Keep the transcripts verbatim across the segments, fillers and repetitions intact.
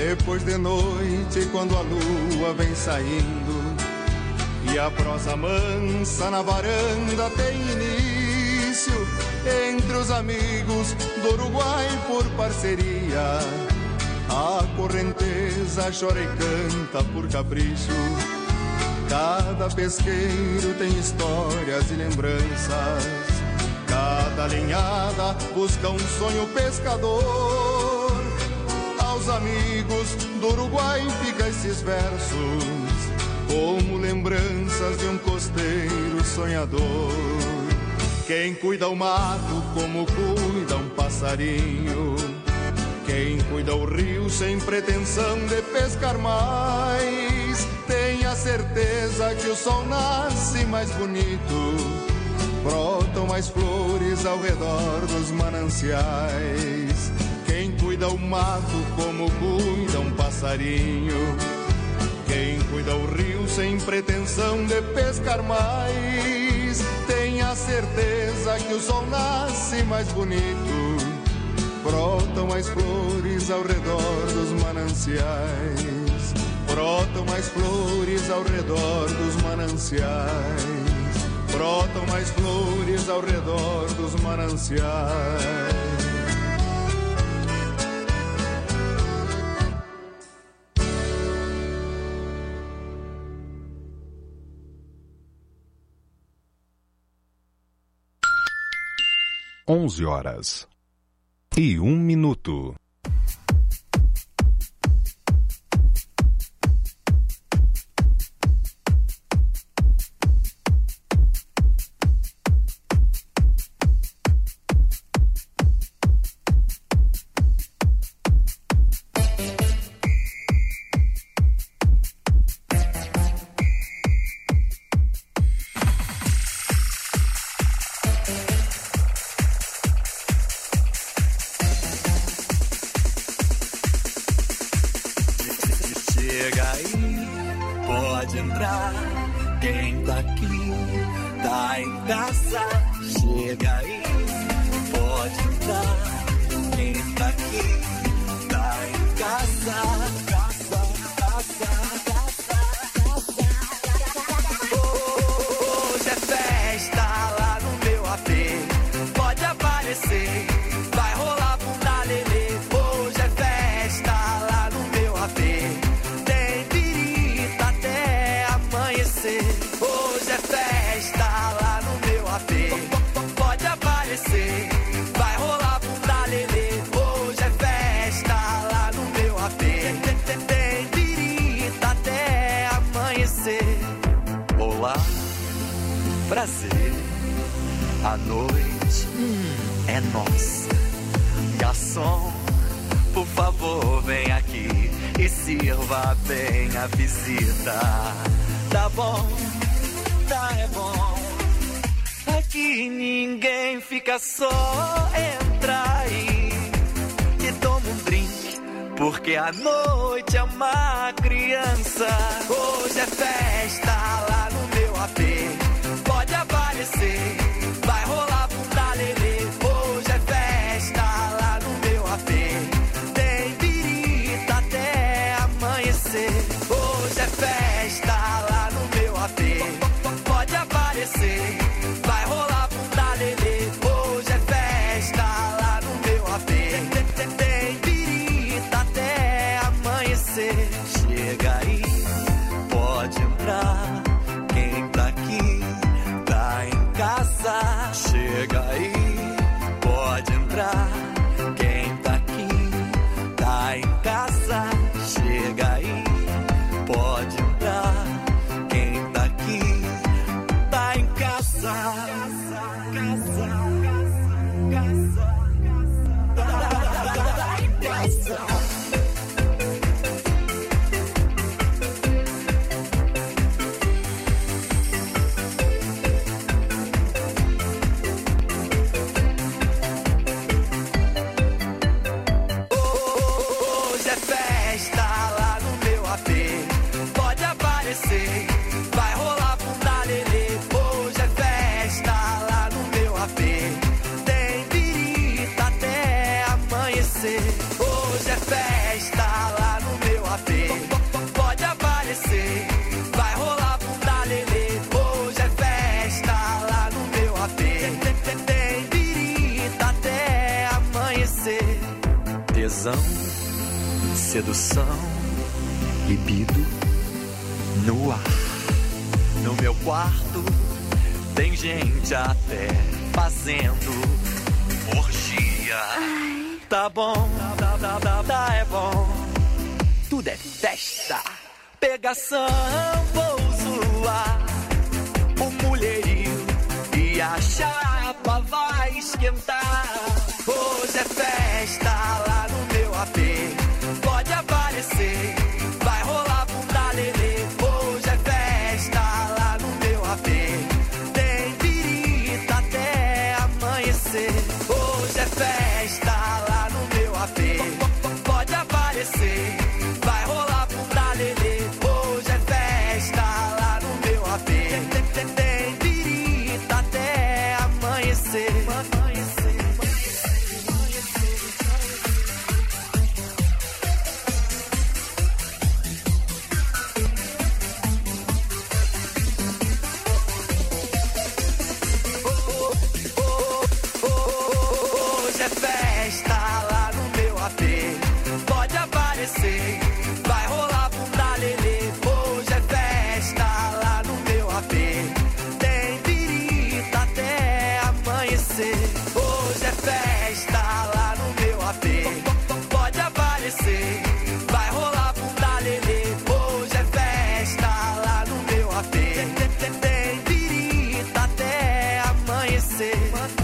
Depois de noite, quando a lua vem saindo e a prosa mansa na varanda tem início, entre os amigos do Uruguai por parceria, a correnteza chora e canta por capricho. Cada pesqueiro tem histórias e lembranças, cada linhada busca um sonho pescador. Aos amigos do Uruguai fica esses versos, como lembranças de um costeiro sonhador. Quem cuida o mato como cuida um passarinho, quem cuida o rio sem pretensão de pescar mais, tem a certeza que o sol nasce mais bonito, brotam mais flores ao redor dos mananciais. Quem cuida o mato como cuida um passarinho, quem cuida o rio sem pretensão de pescar mais, tem a certeza que o sol nasce mais bonito, brotam mais flores ao redor dos mananciais, brotam mais flores ao redor dos mananciais, brotam mais flores ao redor dos mananciais. Onze horas e um minuto. Prazer, a noite hum, é nossa. Garçom, por favor, vem aqui e sirva bem a visita. Tá bom, tá é bom. Aqui ninguém fica só, entra aí e toma um drink, porque a noite é uma criança. Hoje é festa lá no meu A P. Pode aparecer, vai rolar bunda lelê. Hoje é festa lá no meu A P. Tem birita até amanhecer. Hoje é festa lá no meu A P. Pode aparecer, vai rolar bunda lelê. Hoje é festa lá no meu A P. Tem birita até amanhecer. Chega aí, pode entrar. Quem tá aqui tá em casa. Chega aí, pode entrar. Quem tá aqui tá em casa. Chega aí, pode entrar. Quem tá aqui tá em casa. Casa, casa, casa, tá em casa. Vai rolar bunda lelê. Hoje é festa lá no meu A P. Tem birita até amanhecer. Hoje é festa. tesão, sedução, libido no ar. No meu quarto tem gente até fazendo orgia. Tá bom, tá, tá, tá, tá, é bom. Tudo é festa, pegação, vou zoar o mulherio e a chapa vai esquentar. Hoje é festa lá no meu A P, pode aparecer, vai rolar bunda lelê. Hoje é festa lá no meu A P, tem pirita até amanhecer. Hoje é festa lá no meu A P, pode aparecer, vai rolar bunda lelê. Hoje é festa lá no meu A P, tem, tem, tem pirita até amanhecer. Vai rolar bunda lelê. Hoje é festa lá no meu A P, tem pirita até amanhecer. Hoje é festa lá no meu A P, pode aparecer, vai rolar bunda lelê. Hoje é festa lá no meu A P, tem, tem, tem pirita até amanhecer.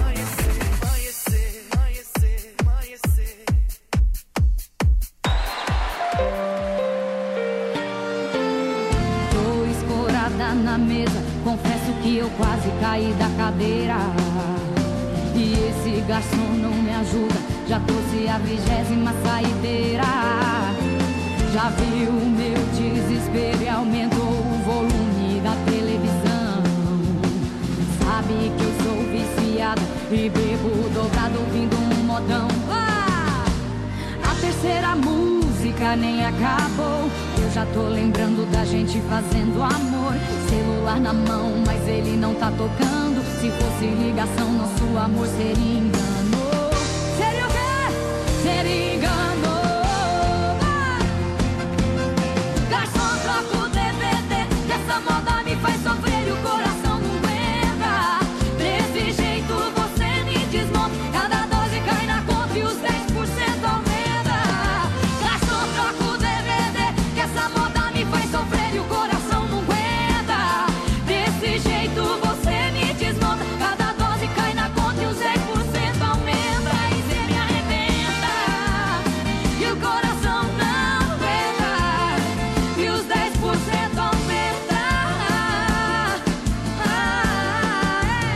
Na mesa, confesso que eu quase caí da cadeira. E esse garçom não me ajuda, já trouxe a vigésima saideira. Já viu o meu desespero e aumentou o volume da televisão. Sabe que eu sou viciada e bebo dobrado ouvindo um modão. Ah! A terceira música nem acabou, eu já tô lembrando da gente fazendo amor. Celular na mão, mas ele não tá tocando. Se fosse ligação, nosso amor seria engano. Seria o quê? Seria engano. Ah! Garçom, troca o D V D, que essa moda me faz sofrer e o coração não aguenta. Desse jeito você me desmonta, cada dose cai na conta e os dez por cento aumenta. Garçom, troca o D V D, que essa moda me faz sofrer e o coração não aguenta. Desse jeito você me desmonta, cada dose cai na conta e os dez por cento aumenta. E cê me arrebenta e o coração não aguenta, e os dez por cento aumenta. Ah, é.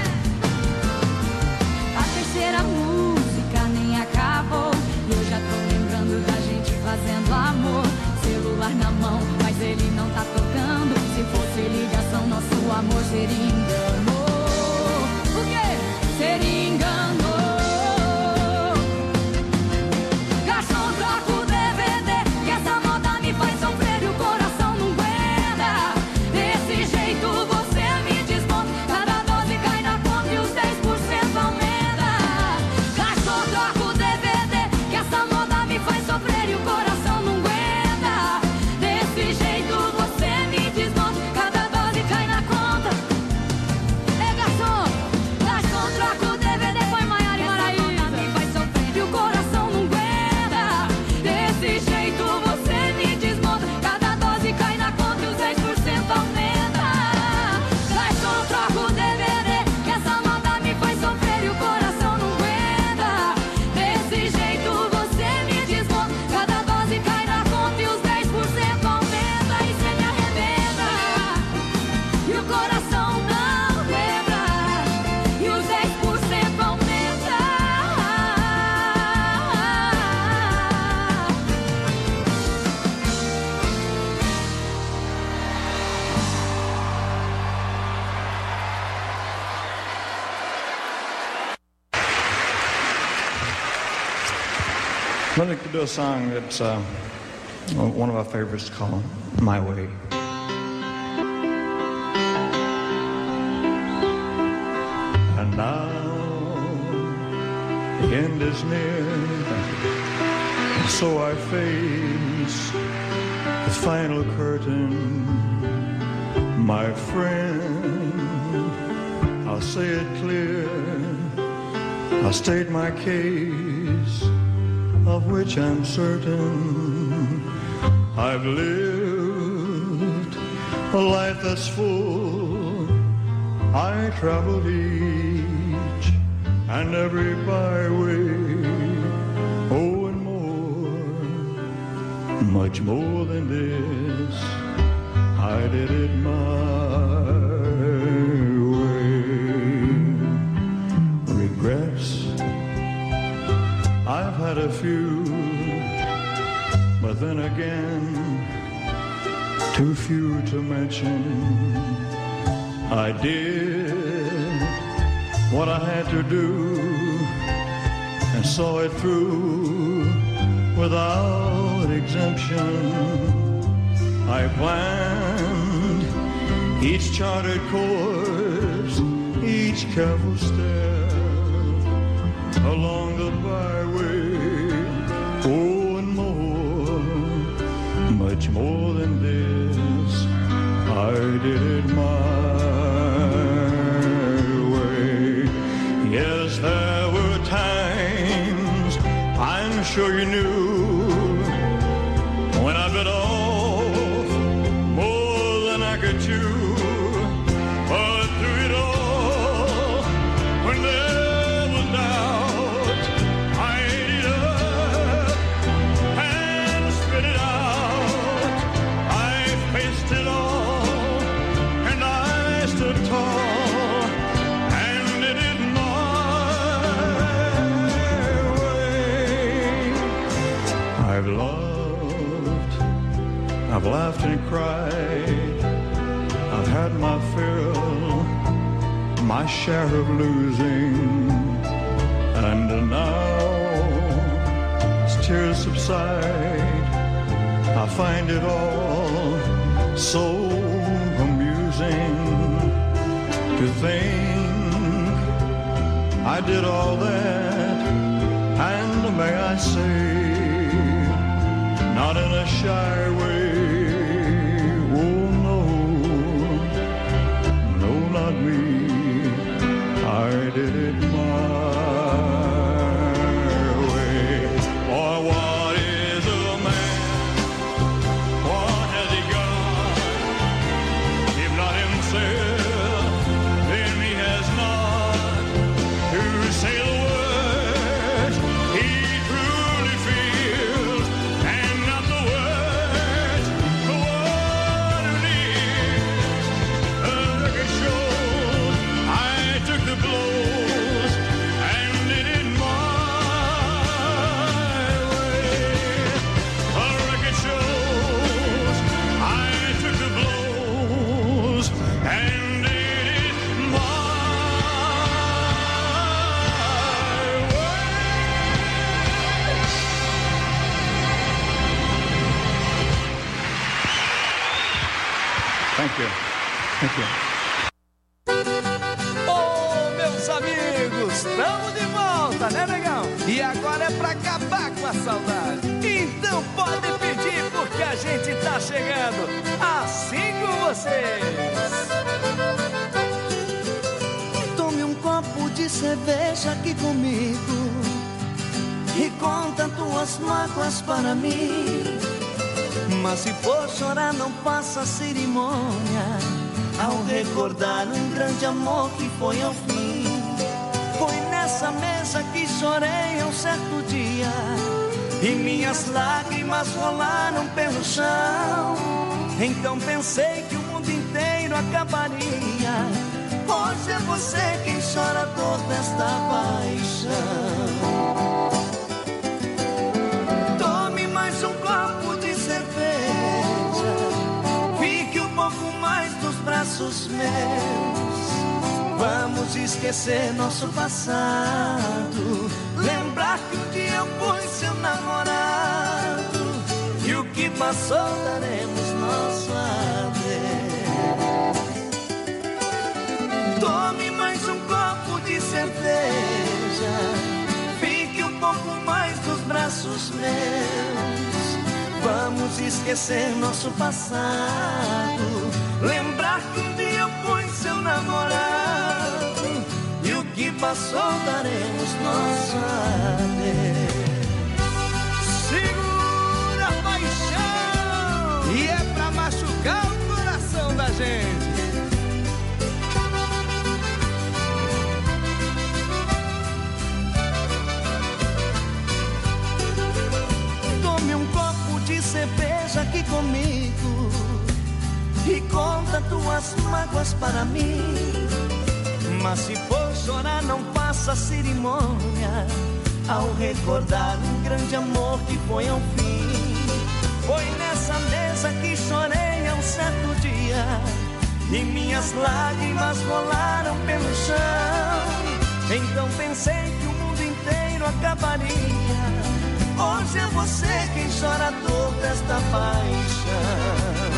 A terceira música nem acabou, e eu já tô lembrando da gente fazendo amor. Celular na mão, mas ele não tá tocando. Se fosse ligação, nosso amor seria engano. O quê? Seria engano. Garçom, troca o D V D, que essa moda me faz sofrer e o coração não aguenta. Desse jeito você me desmonta, cada dose cai na conta e os dez por cento aumenta. Garçom, troca o D V D, que essa moda me faz sofrer e o coração não aguenta. Desse jeito você me desmonta, cada dose cai na conta. É garçom, garçom, troca o D V D, põe Maiara e Maraísa. Me faz sofrer e o coração não aguenta. Desse jeito você me desmonta, cada dose cai na conta e os dez por cento aumenta. Garçom, troca o D V D, que essa moda me faz sofrer e o coração não aguenta. Desse jeito você me desmonta, cada dose cai na conta e os dez por cento aumenta. E cê me arrebenta e o coração não aguenta, e os dez por cento aumenta. I'd like to do a song that's uh, one of our favorites called My Way. And now the end is near, So I face the final curtain, my friend. I'll say it clear, I'll state my case, of which I'm certain. I've lived a life that's full. I traveled each and every byway. Oh, and more, much more than this, I did it my way. Regrets, I've had a few, but then again, too few to mention. I did what I had to do and saw it through without exemption. I planned each charted course, each careful step along the byway. Oh, and more, much more than this, I did it my way. Yes, there were times, I'm sure you knew, when I bit off more than I could chew. But through it all, when there was doubt, I ate it up and spit it out. I faced it all, and I stood tall, and did it my way. I've loved, I've laughed and cried, I've had my fill, my share of losing, and now as tears subside, I find it all so amusing to think I did all that, and may I say, not in a shy way. Oh no, no, not me. I did it my way. Or what is a man? What has he got? If not himself, then he has not to say the words he truly feels, and not the words, but what it is. The record shows I took the blows and did it my way. The record shows I took the blows and did it my way. Thank you. Thank you. Ô, meus amigos, estamos de volta, né, negão? E agora é pra acabar com a saudade. Então pode pedir, porque a gente tá chegando assim com vocês. Tome um copo de cerveja aqui comigo e conta tuas mágoas para mim. Mas se for chorar, não faça cerimônia ao recordar um grande amor que foi ao fim. Foi nessa mesa que chorei um certo dia e minhas lágrimas rolaram pelo chão. Então pensei que o mundo inteiro acabaria. Hoje é você quem chora a dor desta paixão. Tome mais um copo de cerveja, fique um pouco mais nos braços meus. Vamos esquecer nosso passado, lembrar que um dia eu fui seu namorado, e o que passou daremos nosso adeus. Tome mais um copo de cerveja, fique um pouco mais nos braços braços meus. Vamos esquecer nosso passado, lembrar que um dia eu fui seu namorado, e o que passou daremos nosso adeus. Segura a paixão, e é pra machucar o coração da gente. Tome um copo de cerveja aqui comigo e conta tuas mágoas para mim. Mas se for chorar, não faça cerimônia ao recordar um grande amor que foi ao fim. Foi nessa mesa que chorei um certo dia, e minhas lágrimas rolaram pelo chão. Então pensei que o mundo inteiro acabaria. Hoje é você quem chora a dor desta paixão.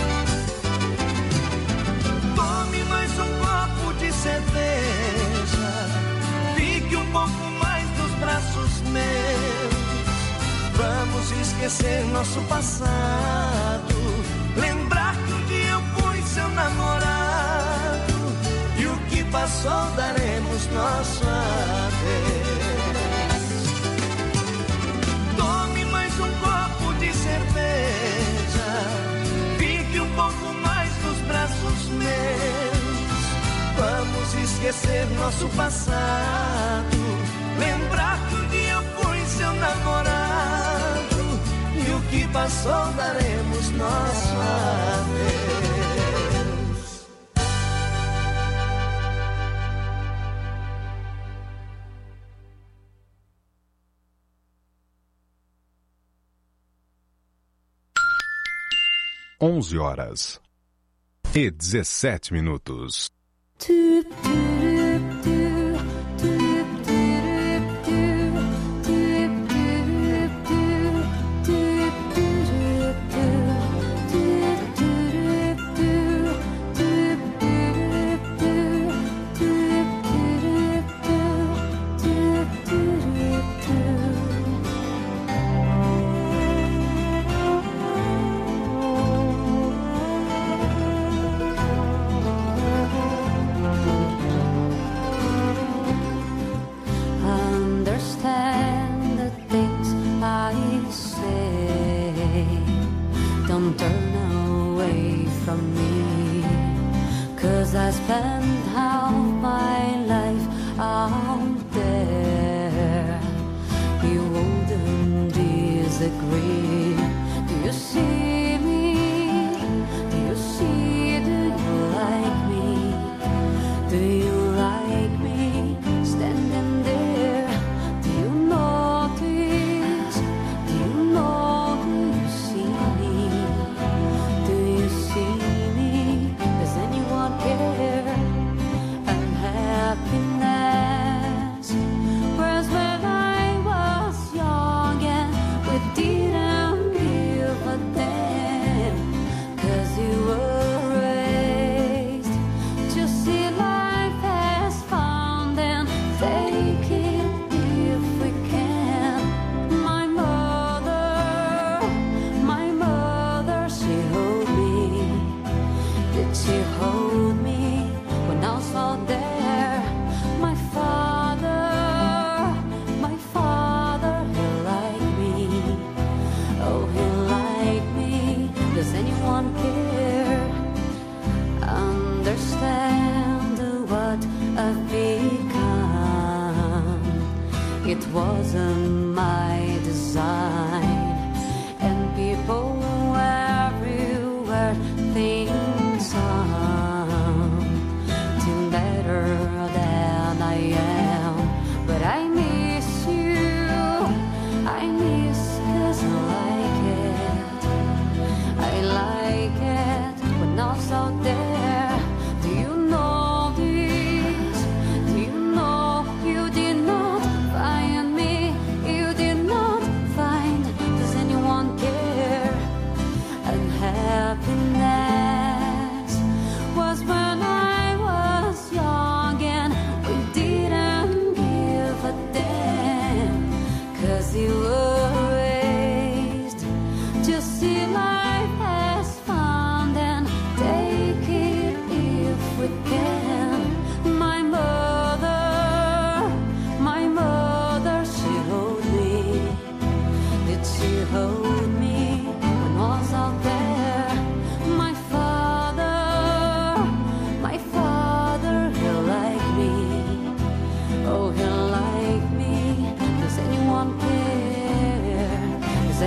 Tome mais um copo de cerveja, fique um pouco mais nos braços meus. Vamos esquecer nosso passado, lembrar que um dia eu fui seu namorado, e o que passou daremos nosso adeus. Tome mais um copo de cerveja, fique um pouco mais nos braços meus. Vamos esquecer nosso passado, lembrar que um dia eu fui seu namorado, e o que passou daremos nosso adeus. Onze horas e dezessete minutos. I spent half my life out there. You wouldn't disagree. Do you see me? Do you see? Do you like me? Do you like me standing there? Do you notice? Do you know? Do you see me? Do you see me? Does anyone care?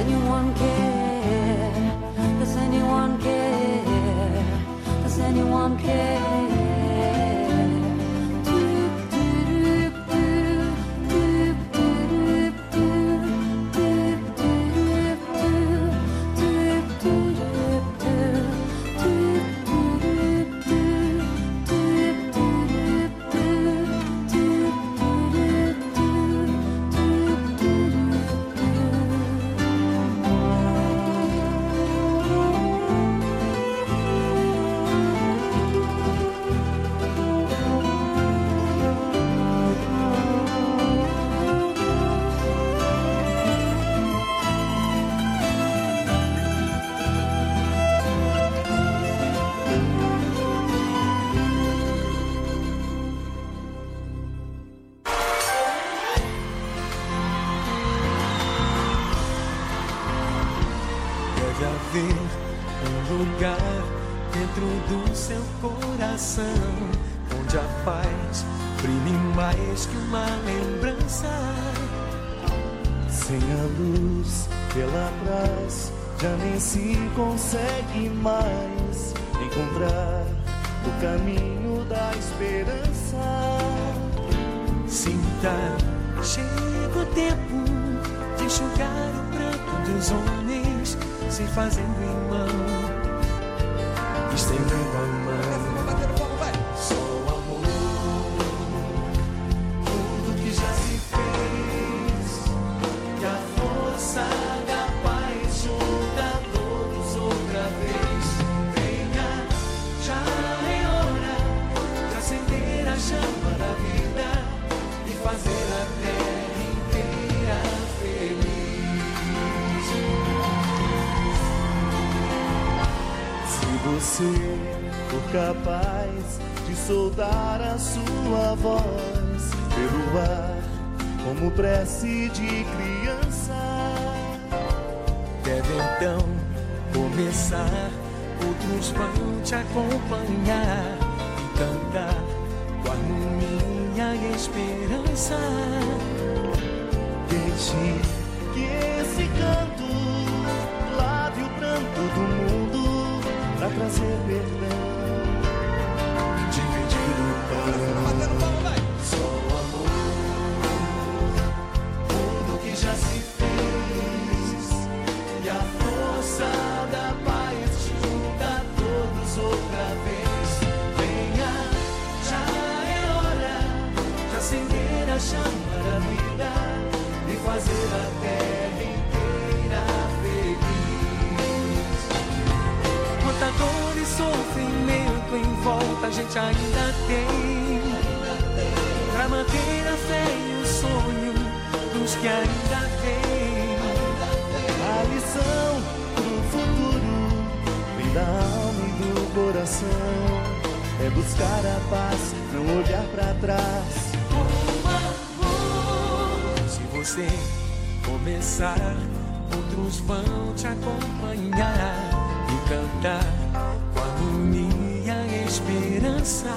anyone care? Does anyone care? Does anyone care? Onde a paz brilhe mais que uma lembrança. Sem a luz pela trás, já nem se consegue mais encontrar o caminho da esperança. Sinta, chega o tempo de enxugar o pranto dos homens, se fazendo irmão, estendendo a mão. Só o amor, tudo que já se fez, e a força da paz junta todos outra vez. Venha, já é hora de acender a chama da vida e fazer a terra inteira feliz. Se você for capaz de soltar a sua voz pelo ar, como prece de criança, deve então começar. Outros vão te acompanhar e cantar com harmonia e esperança. Deixe que esse canto lave o pranto do mundo pra trazer perdão. Só o amor, tudo que já se fez, e a força da paz junta todos outra vez. Venha, já é hora de acender a chama da vida e fazer a terra inteira feliz. Quanta dor e sofrimento em volta a gente ainda tem, pra manter a fé e o sonho dos que ainda vêm. A lição do futuro vem da alma e do coração, é buscar a paz, não olhar pra trás. Oh, amor, se você começar, outros vão te acompanhar e cantar com harmonia e esperança.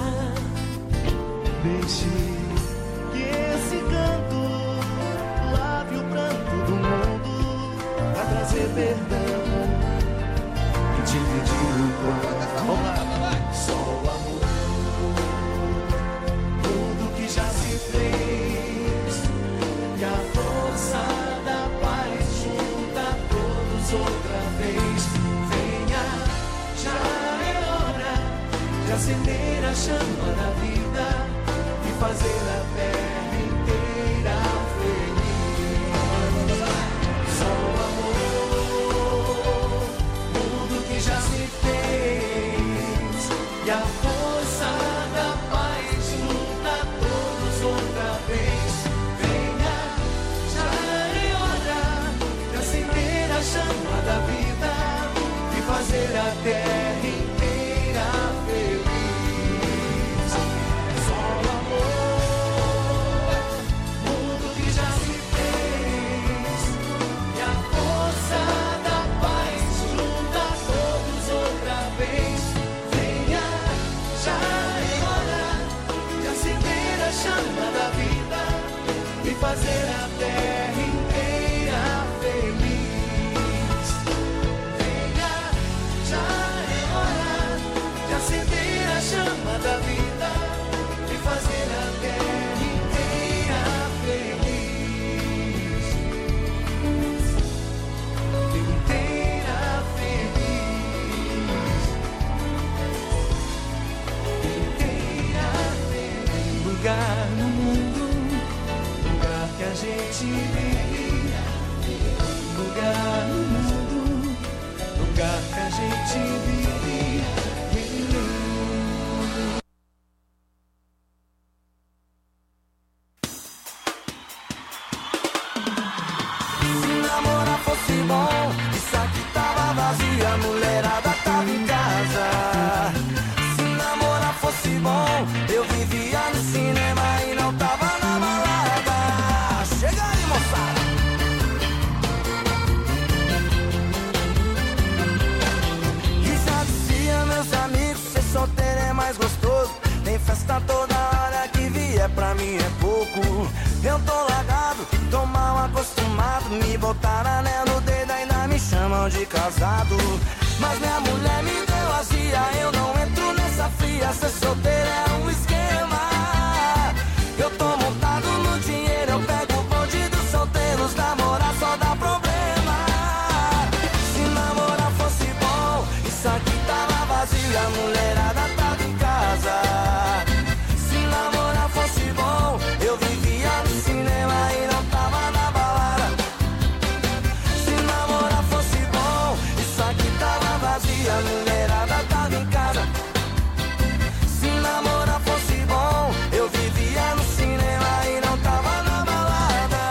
Deixe que esse canto lave o pranto do mundo pra trazer perdão e dividir o pão. Vamos lá. Só o amor, tudo que já se fez, e a força da paz junta todos outra vez. Venha, já é hora de acender a chama da vida e fazer a terra inteira feliz. Só o amor, tudo que já se fez, e a força da paz junta todos outra vez. Venha, já é hora de acender a chama da vida e fazer a terra inteira feliz. eu tô largado, tô mal acostumado. Me botaram anel no dedo, ainda me chamam de casado. Mas minha mulher me deu azia, eu não entro nessa fria. Ser solteiro é um esquema. Eu tô montado no dinheiro, eu pego o bonde dos solteiros. Namorar só dá problema. Se namorar fosse bom, isso aqui tava vazio e a mulherada tava em casa. Se namorar fosse bom, eu vivia no cinema e não tava na balada. Se namorar fosse bom, isso aqui tava vazio, a mulherada tava em casa. Se namorar fosse bom, eu vivia no cinema e não tava na balada.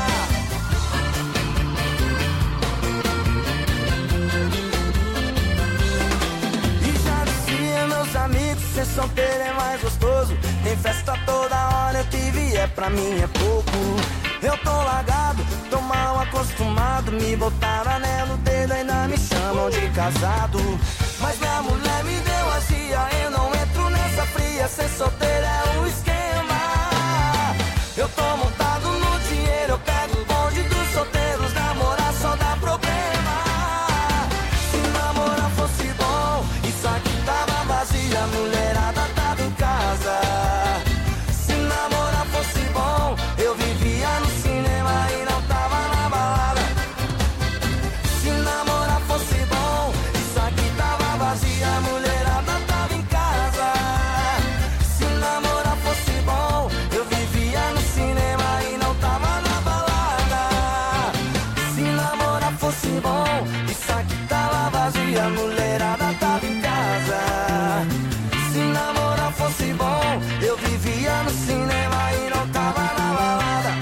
E já dizia meus amigos, ser solteiro é mais gostoso. Tem festa toda hora, o que vier pra mim é pouco. Eu tô largado, tô mal acostumado. Me botaram anel no dedo, ainda me chamam de casado. Mas minha mulher me deu azia, eu não entro nessa fria. Ser solteiro é um esquema. Eu tô montado no dinheiro, eu pego o bonde dos solteiros. Namorar só dá problema. Se namorar fosse bom, isso aqui tava vazio, a mulherada tava em casa. Se namorar fosse bom, eu vivia no cinema e não tava na balada. Se namorar fosse bom, isso aqui tava vazio, a mulherada tava em casa. Se namorar fosse bom, eu vivia no cinema e não tava na balada. Se namorar fosse bom, isso aqui tava vazio, a mulherada tava em casa. Se namorar fosse bom, eu vivia no cinema e não tava na balada.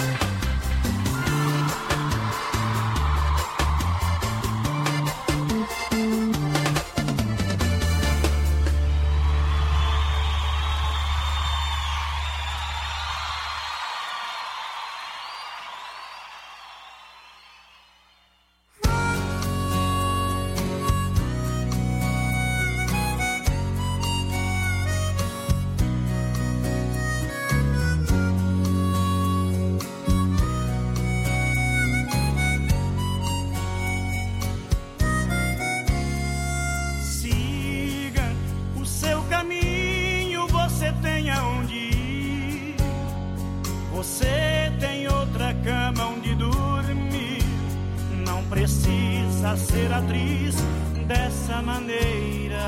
Siga o seu caminho, você tem aonde ir. Você tem outra cama onde dormir. Não precisa ser atriz dessa maneira.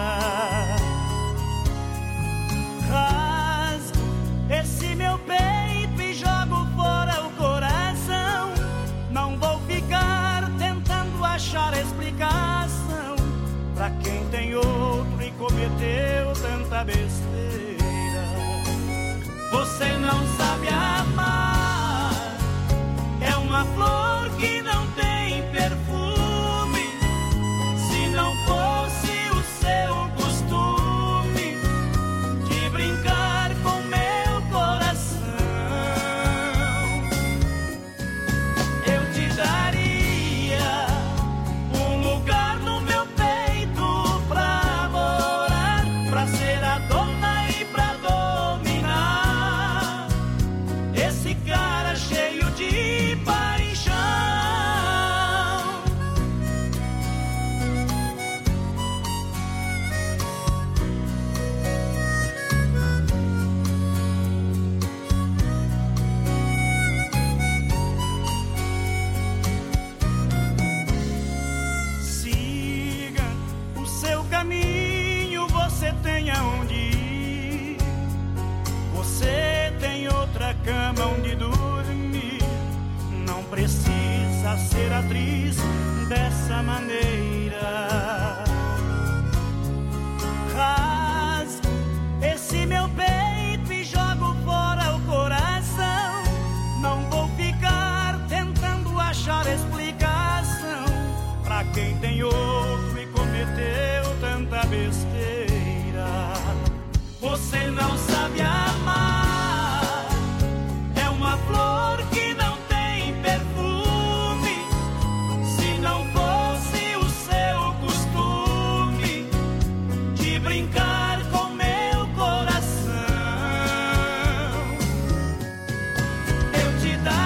Rasgo esse meu peito e jogo fora o coração. Não vou ficar tentando achar explicação pra quem tem outro e cometeu tanta besteira. Você não sabe amar, é uma flor que não tem perfume. Se não fosse o seu costume de brincar com meu coração, eu te daria um lugar no meu peito pra morar, pra ser a dona e pra dominar esse cara cheio de paixão. Siga o seu caminho, você tem aonde ir. Você tem outra cama onde dormir. Não precisa ser atriz dessa maneira. Rasgo esse meu peito e jogo fora o coração. Não vou ficar tentando achar explicação pra quem tem outro e cometeu tanta besteira. Você não sabe amar, é uma flor que não tem perfume. Se não fosse o seu costume de brincar com meu coração, eu te daria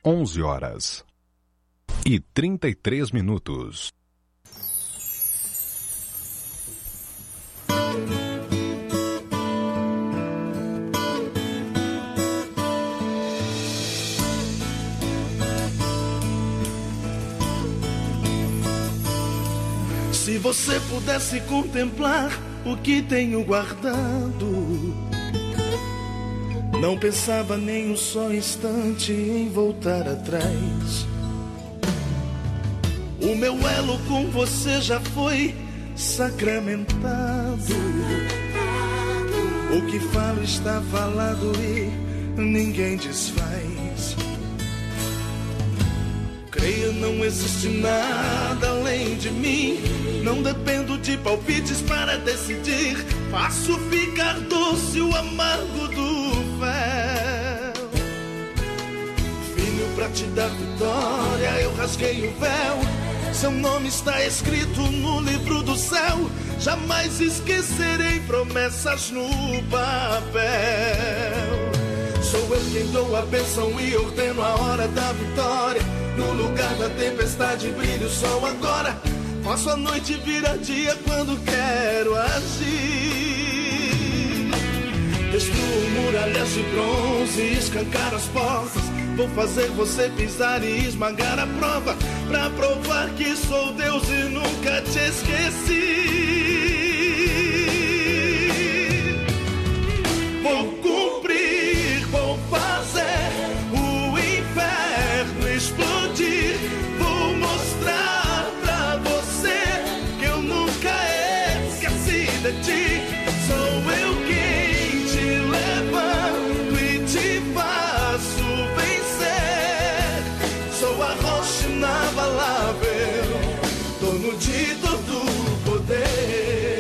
onze horas e trinta e três minutos. Se você pudesse contemplar o que tenho guardado, não pensava nem um só instante em voltar atrás. O meu elo com você já foi sacramentado. O que falo está falado e ninguém desfaz. Creia, não existe nada além de mim. Não dependo de palpites para decidir. Faço ficar doce o amargo do fel. Filho, pra te dar vitória, eu rasguei o véu. Seu nome está escrito no livro do céu. Jamais esquecerei promessas no papel. Sou eu quem dou a bênção e ordeno a hora da vitória. No lugar da tempestade brilha o sol agora. Faço a noite virar dia quando quero agir. Destruo muralhas de bronze e escancaro as portas. Vou fazer você pisar e esmagar a prova, pra provar que sou Deus e nunca te esqueci. Vou cumprir, vou fazer o inferno explodir. Vou mostrar pra você que eu nunca esqueci de ti. Sou eu quem te levanto e te faço vencer. Sou a rocha inabalável, dono de todo o poder.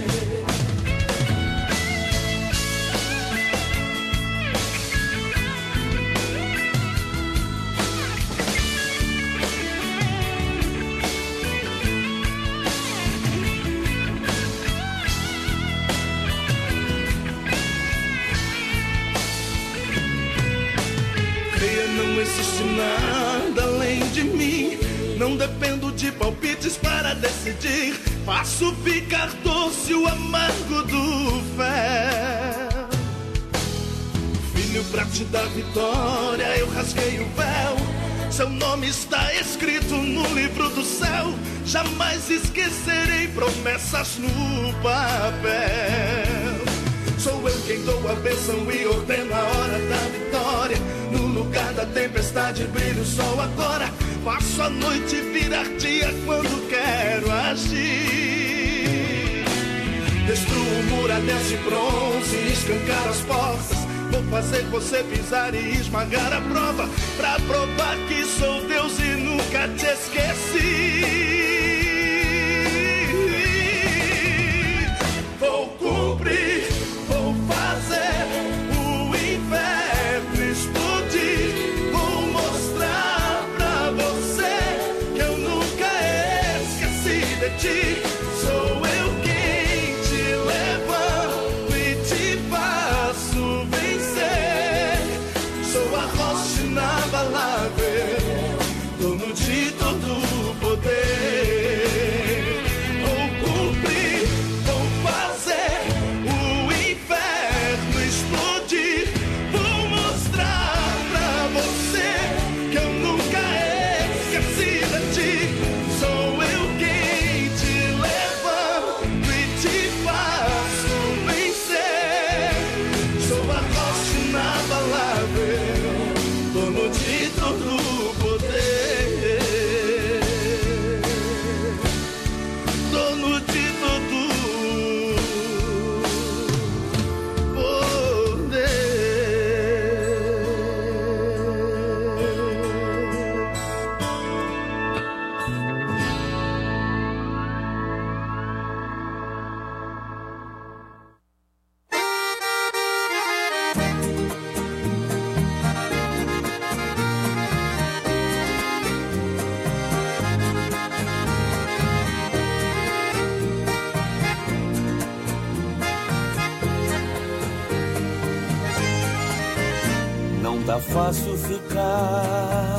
Não existe nada além de mim. Não dependo de palpites para decidir. Faço ficar doce o amargo do fel. Filho, pra te dar vitória, eu rasguei o véu. Seu nome está escrito no livro do céu. Jamais esquecerei promessas no papel. Sou eu quem dou a bênção e ordeno a hora da vitória. No lugar da tempestade brilha o sol agora. Faço a noite virar dia quando quero agir. Destruo muralhas de bronze e escancar as portas. Vou fazer você pisar e esmagar a prova, pra provar que sou Deus e nunca te esqueci. Vou cumprir, vou fazer o inferno explodir. Vou mostrar pra você que eu nunca esqueci de ti. Sou eu quem te levanto e te faço vencer. Sou a rocha inabalável, dono de todo o poder. Vou cumprir, vou fazer o inferno explodir. Vou mostrar pra você que eu nunca esqueci de ti. Sou eu quem te levanto e te faço vencer. Sou a rocha inabalável, dono de todo fácil ficar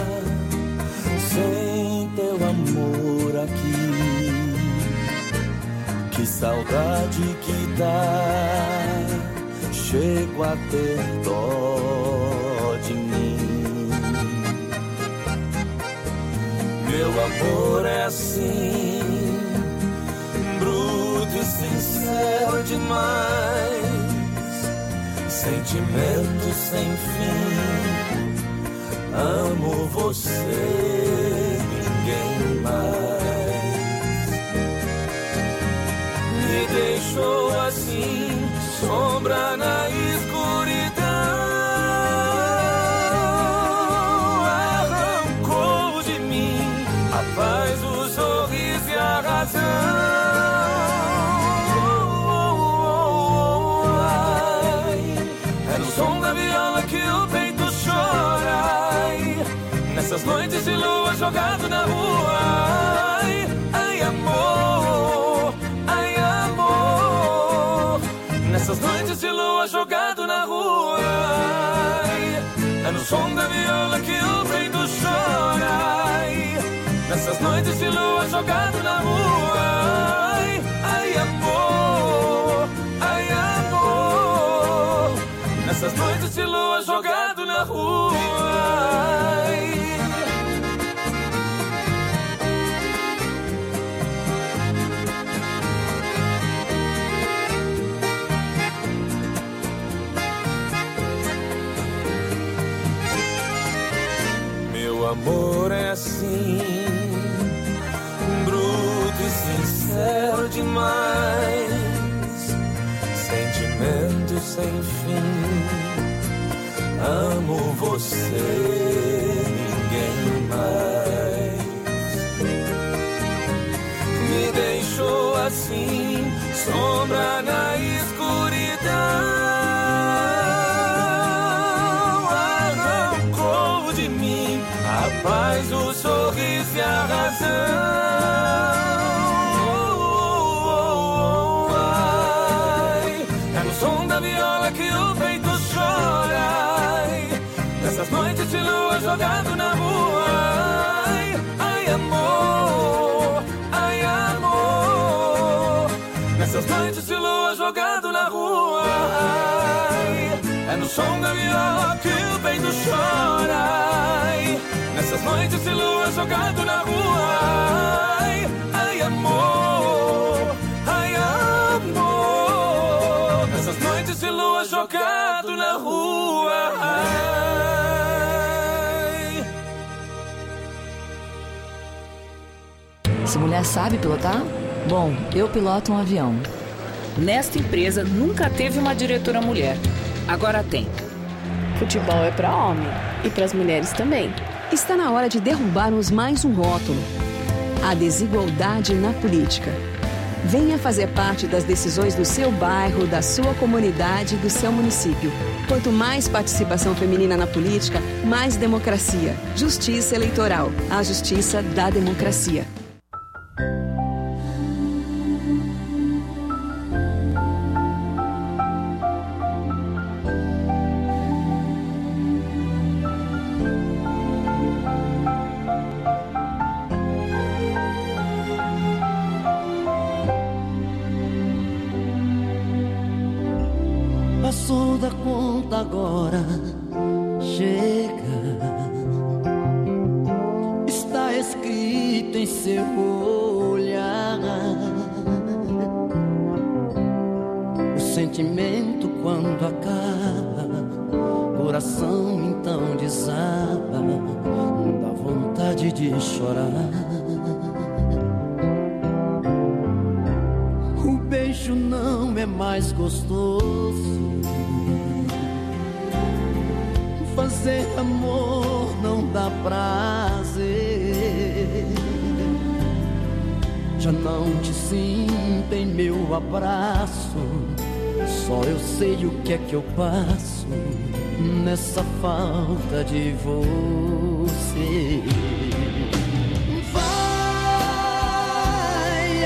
sem teu amor aqui. Que saudade que dá, chego a ter dó de mim. Meu amor é assim, bruto e sincero demais, sentimento sem fim. Amo você, ninguém mais. Me deixou assim, sombra na escuridão. Arrancou de mim a paz, o sorriso e a razão. É no som da viola que o peito chora. Nessas noites de lua jogado na rua. Ai, ai amor, ai amor. Nessas noites de lua jogado na rua. Ai, é no som da viola que o peito chora. Ai, nessas noites de lua jogado na rua. Ai, ai amor, ai amor. Nessas noites de lua jogado na rua. Ai, meu amor é assim, bruto e sincero demais, sentimento sem fim. Amo você, ninguém mais. Me deixou assim, sombra na escuridão. Arrancou de mim a paz, o sorriso e a razão. Ai, é no som da viola que o peito chora. Nessas noites de lua jogado na rua. Ai, ai amor, ai amor. Nessas noites de lua jogado na rua. Ai, é no som da viola que o peito chora. Ai, nessas noites de lua jogado na rua. Ai, ai amor, ai amor. Nessas noites de lua jogado na rua. Ai. Essa mulher sabe pilotar? Bom, eu piloto um avião. Nesta empresa nunca teve uma diretora mulher. Agora tem. Futebol é para homem e para as mulheres também. Está na hora de derrubarmos mais um rótulo: a desigualdade na política. Venha fazer parte das decisões do seu bairro, da sua comunidade, do seu município. Quanto mais participação feminina na política, mais democracia. Justiça Eleitoral. A justiça da democracia. Passou da conta agora, chega. Está escrito em seu olhar. O sentimento quando acaba, coração então desaba, dá vontade de chorar. O beijo não é mais gostoso, fazer amor não dá prazer. Já não te sinto em meu abraço, só eu sei o que é que eu passo nessa falta de você. Vai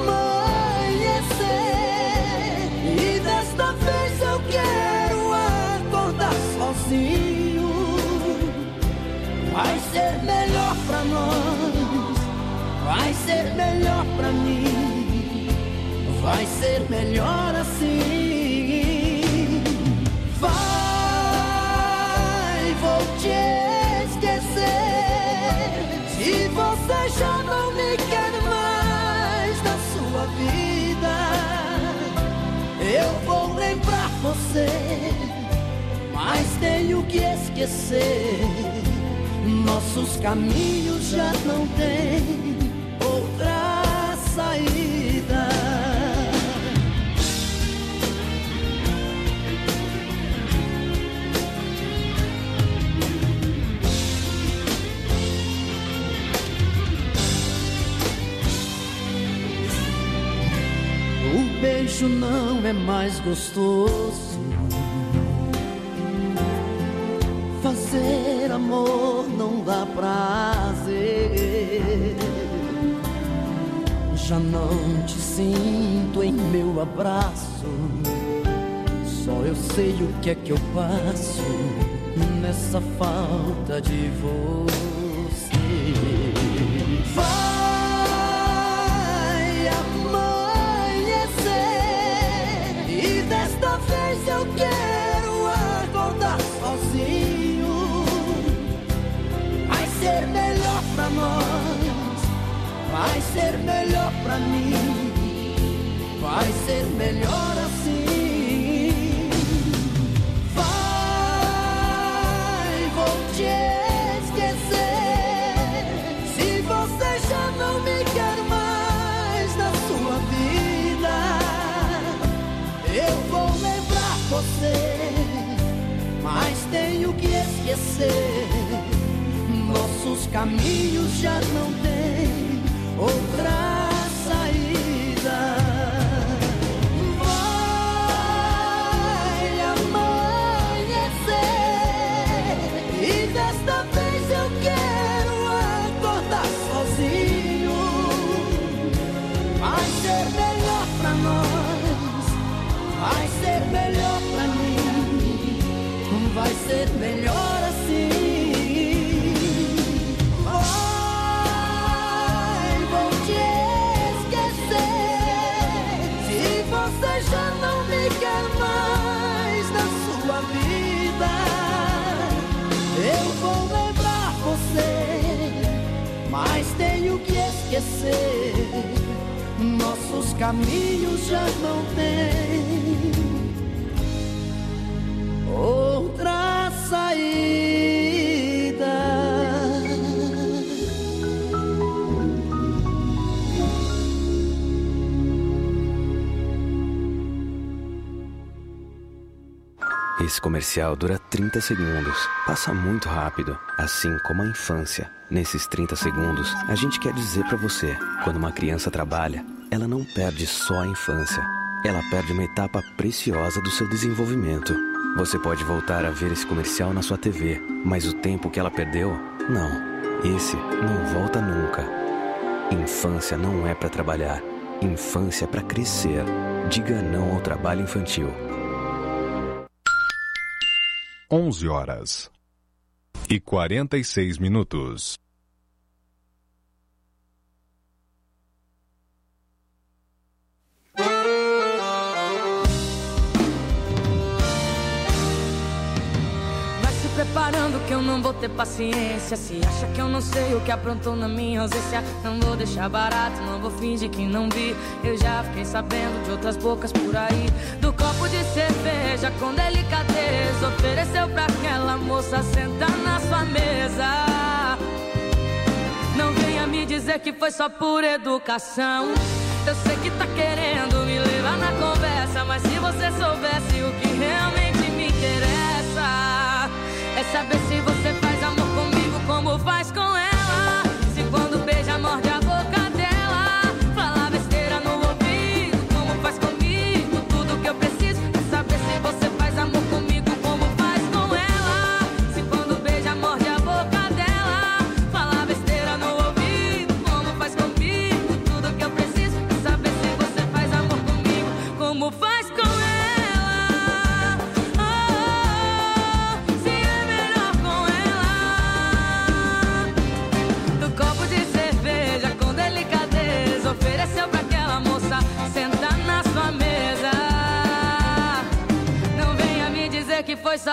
amanhecer e desta vez eu quero acordar sozinho. vai ser melhor pra nós, vai ser melhor pra mim, vai ser melhor assim. Vai, vou te esquecer, se você já não me quer mais na sua vida, eu vou lembrar você, mas tenho que esquecer. Nossos caminhos já não têm outra saída. O beijo não é mais gostoso, fazer amor não dá prazer. Já não te sinto em meu abraço, só eu sei o que é que eu passo nessa falta de você. Vai amanhecer e desta vez eu quero acordar sozinho. Vai ser melhor pra nós, vai ser melhor pra mim, vai ser melhor assim. Vai, vou te esquecer, se você já não me quer mais na sua vida, eu vou lembrar você, mas tenho que esquecer. Nossos caminhos já não têm outra saída. Vai amanhecer e desta vez eu quero acordar sozinho. Vai ser melhor pra nós, vai ser melhor pra mim, vai ser melhor assim. Você já não me quer mais na sua vida, eu vou lembrar você, mas tenho que esquecer. Nossos caminhos já não têm outra saída. Esse comercial dura trinta segundos. Passa muito rápido, assim como a infância. Nesses trinta segundos, a gente quer dizer pra você, quando uma criança trabalha, ela não perde só a infância. Ela perde uma etapa preciosa do seu desenvolvimento. Você pode voltar a ver esse comercial na sua T V, mas o tempo que ela perdeu, não. Esse não volta nunca. Infância não é pra trabalhar. Infância é pra crescer. Diga não ao trabalho infantil. onze horas e quarenta e seis minutos. Vai se preparando que eu não vou ter paciência. Se acha que eu não sei o que aprontou na minha ausência, não vou deixar barato, não vou fingir que não vi. Eu já fiquei sabendo de outras bocas por aí, do copo de cerveja com delicadeza ofereceu pra aquela moça sentar na sua mesa. Não venha me dizer que foi só por educação. Eu sei que tá querendo me levar na conversa, mas se você soubesse o que realmente me interessa, é saber se você faz amor comigo como faz com ela. Se quando beija morde a boca dela, fala besteira no ouvido como faz comigo. Tudo que eu preciso é saber se você faz amor comigo como faz com ela. Se quando beija morde a boca dela, fala besteira no ouvido como faz comigo. Tudo que eu preciso é saber se você faz amor comigo como faz com ela. Oh, oh, oh, se é melhor com ela.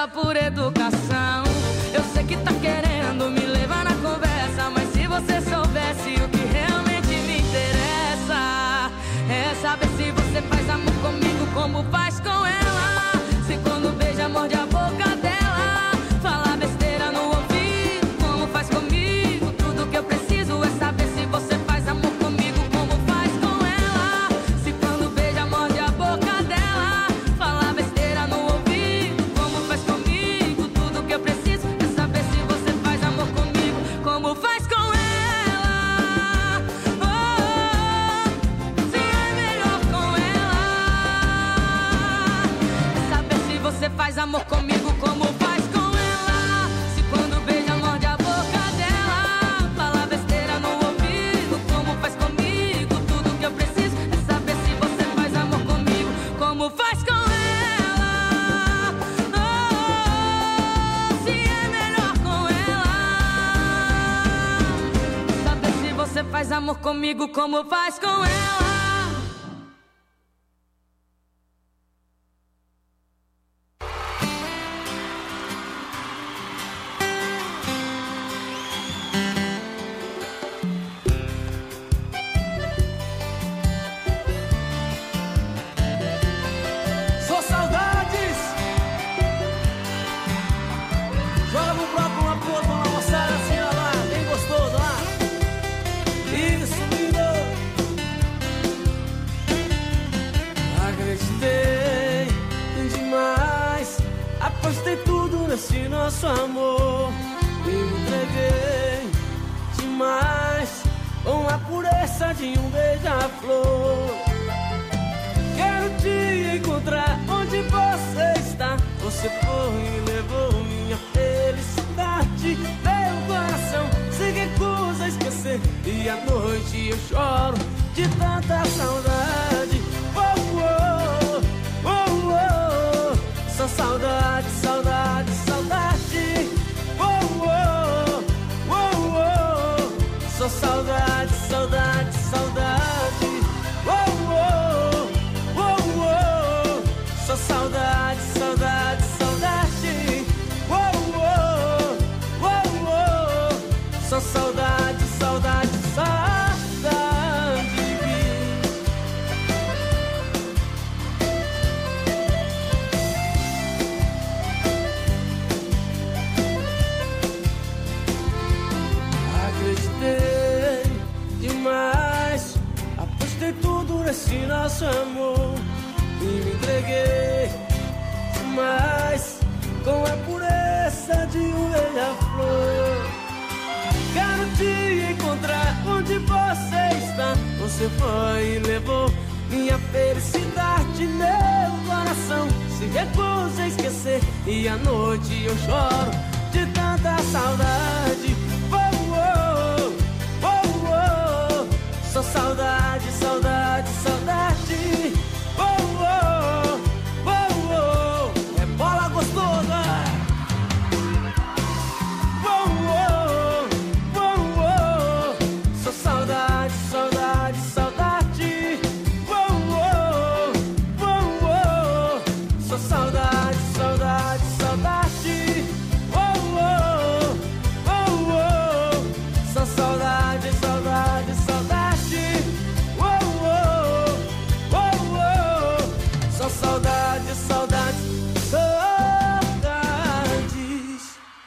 por educação. Eu sei que tá querendo me levar na conversa, mas se você soubesse o que realmente me interessa, é saber se você faz amor comigo como faz com ela. Se quando beija morde a boca dela, fala besteira no ouvido como faz comigo. Tudo que eu preciso é saber se você faz amor comigo como faz com ela. Se quando beija morde a boca dela, fala besteira no ouvido como faz comigo. Tudo que eu preciso é saber se você faz amor comigo como faz com ela. Oh, se é melhor com ela. É saber se você faz amor comigo como faz com ela. Se quando beija morde a boca dela, fala besteira no ouvido como faz comigo. Tudo que eu preciso é saber se você faz amor comigo como faz com ela. Oh, se é melhor com ela. Saber se você faz amor comigo como faz com ela. Sou saudades. Joga no bloco uma pro outro, uma moçada assim, ó lá, bem gostoso, ó lá. Isso, lindo. Acreditei demais, apostei tudo nesse nosso amor. Me entreguei demais, com a pureza de um beija-flor. Quero te encontrar onde você está. Você foi e levou minha felicidade. Meu coração se recusa a esquecer, e à noite eu choro de tanta saudade. Oh, oh, oh, oh. Só saudade, saudade, saudade. Oh, oh, oh, oh. Só saudade, saudade, saudade. Oh, oh, oh, oh. Só saudade, saudade, saudade. Oh, oh, oh, oh. Só saudade, saudade, saudade. Acreditei demais, apostei tudo nesse nosso amor. E me entreguei demais, com a pureza de um beija-flor. Quero te encontrar onde você está. Você foi e levou minha felicidade. Meu coração se recusa a esquecer, e à noite eu choro de tanta saudade. Oh, oh, oh, oh. Só saudade, saudade, saudade. Oh, oh, oh, oh. É bola gostosa. Oh, oh, oh, oh. Só saudade, saudade, saudade. Oh, oh, oh, oh. Só saudade, saudade, saudade. Oh, oh, oh, oh. Só saudade, saudade, saudade. Oh, oh, oh, oh. Só saudade, saudade, saudades.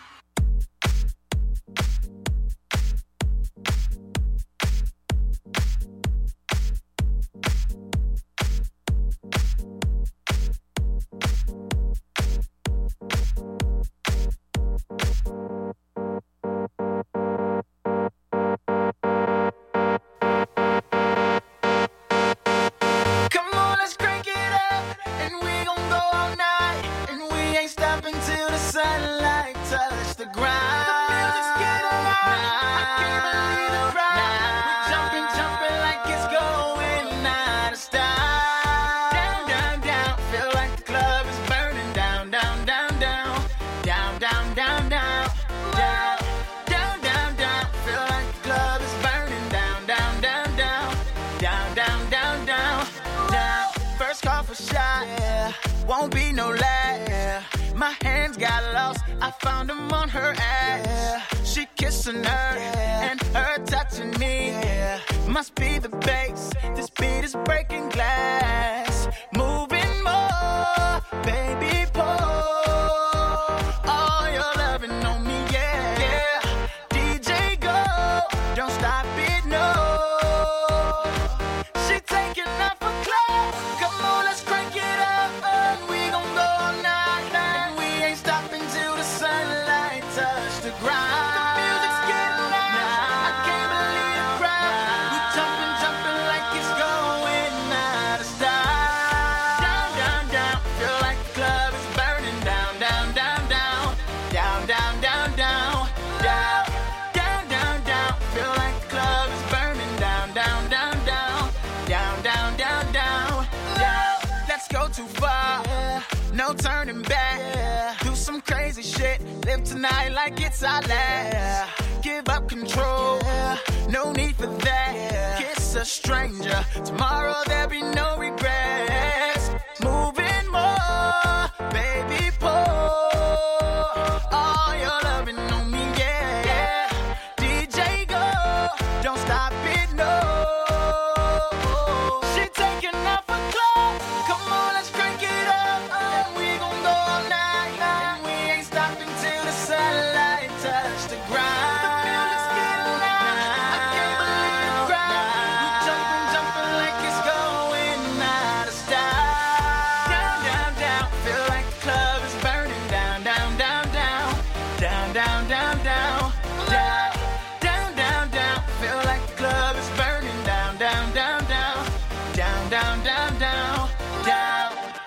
Come on, let's crank it up, and we gon' go all night, and we ain't stopping till the sunlight touch the ground. The music's getting loud, I can't believe the crowd. We're jumping, jumping like it's going out of style. Down, down, down, feel like the club is burning down, down, down, down, down, down, down, down, down, down, down, down, feel like the club is burning down, down, down, down, down, down, down, down, down. First call for shot, yeah. Won't be no lag, yeah. My hands got lost, I found them on her ass. She kissing her and her touching me. Must be the bass, this beat is breaking glass. Moving more, baby, pour all your loving on me, yeah, yeah. D J go, don't stop it, no. She taking off her clothes, come on, let's crank it up. And we gon' go all night, and we ain't stopping till the sunlight touch the ground. The music's getting loud, I can't believe the crowd. We jumping, jumping like it's going out of style. Down, down, down, feel like the club is burning down, down, down, down. Down, down, down, down, down. Down, down, down, feel like the club is burning down, down, down, down. Down, down, down, down, down. Let's go too far, no turning back. Do some crazy shit, live tonight like it's our last. Give up control, no need for that. Kiss a stranger, tomorrow there'll be no regrets. Moving more, baby, pour all your loving on me, yeah, yeah. D J go, don't stop it, no. She taking off her clothes, come on, let's crank it up. And we gon' go all night, and we ain't stopping till the sunlight touch the ground. The music's getting loud, I can't believe the crowd. We jumping, jumping like it's going out of style. Down, down, down, feel like the club is burning down, down, down, down. Down, down, down, down, down. Down, down, down, feel like the club is burning down, down, down, down. Down, down, down, down, down.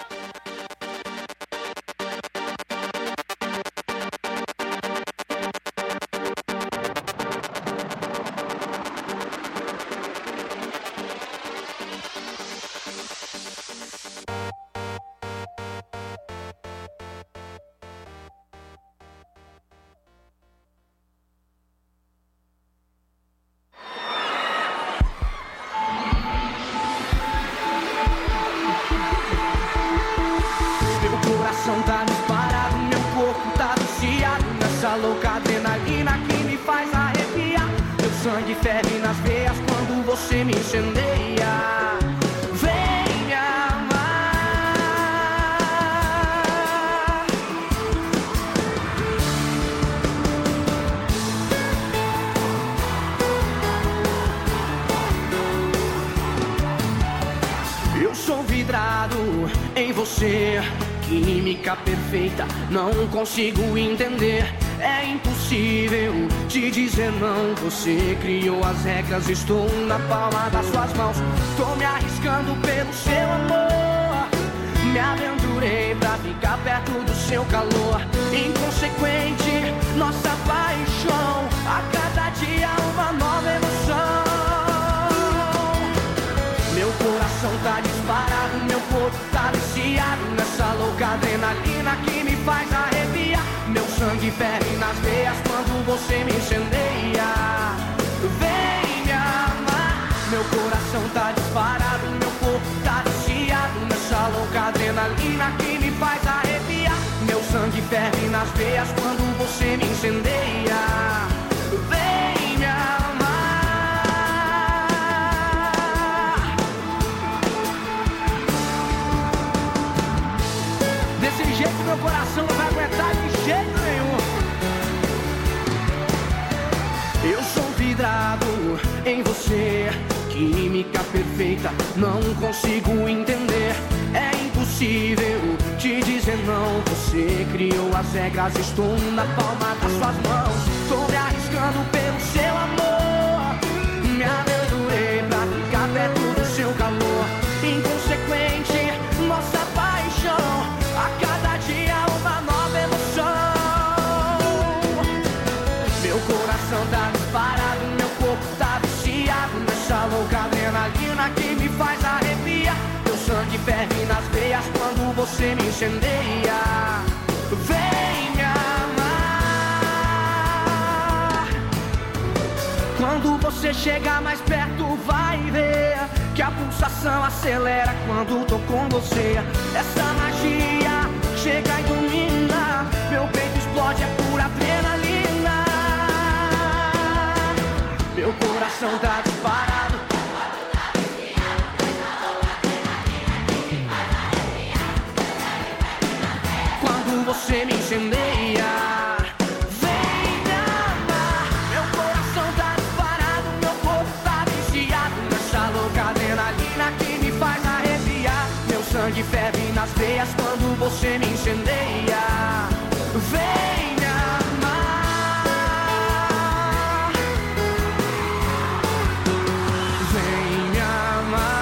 Meu coração tá disparado, meu corpo tá viciado nessa louca adrenalina que me faz arrepiar. Meu sangue ferve nas veias quando você me incendeia. Vem me amar. Eu sou vidrado em você, química perfeita, não consigo entender. É impossível te dizer não. Você criou as regras, estou na palma das suas mãos. Tô me arriscando pelo seu amor. Me aventurei pra ficar perto do seu calor. Inconsequente, nossa paixão. A cada dia uma nova emoção. Meu coração tá disparado, meu corpo tá viciado nessa louca adrenalina que me faz arrepiar. Meu sangue ferve nas veias quando você me incendeia. Vem me amar. Meu coração tá disparado, meu corpo tá viciado nessa louca adrenalina que me faz arrepiar. Meu sangue ferve nas veias quando você me incendeia. Vem me amar. Desse jeito meu coração não vai aguentar de jeito nenhum. Eu sou vidrado em você, química perfeita, não consigo entender. É impossível te dizer não. Você criou as regras, estou na palma das suas mãos. Tô me arriscando pelo seu amor. Me aventurei pra ficar perto do seu calor. Inconsequente, nossa paixão. A cada dia uma nova emoção. Meu coração tá disparado, meu corpo tá viciado nessa louca adrenalina que me faz arrepiar. Meu sangue ferve nas veias quando você me incendeia. Vem me amar. Quando você chegar mais perto vai ver que a pulsação acelera quando tô com você. Essa magia chega e domina. Meu peito explode, é pura adrenalina. Meu coração tá disparado. Quando você me incendeia, vem me amar. Meu coração tá disparado, meu corpo tá viciado nessa louca adrenalina que me faz arrepiar. Meu sangue ferve nas veias quando você me incendeia. Vem me amar. Vem me amar.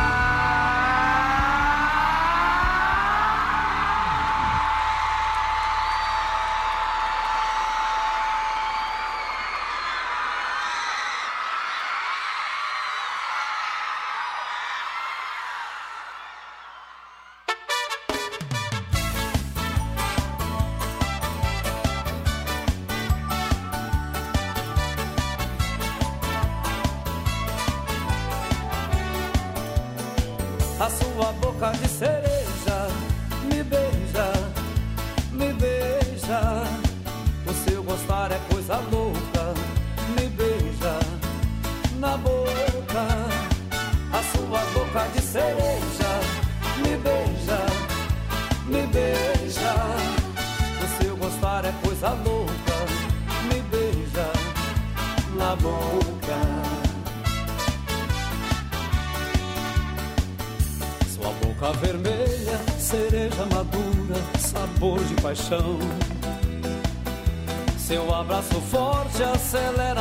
A sua boca de cereja me beija, me beija. O seu gostar é coisa louca, me beija na boca. A sua boca de cereja me beija, me beija. O seu gostar é coisa louca, me beija na boca. Sua boca vermelha, cereja madura, sabor de paixão. Seu abraço forte acelera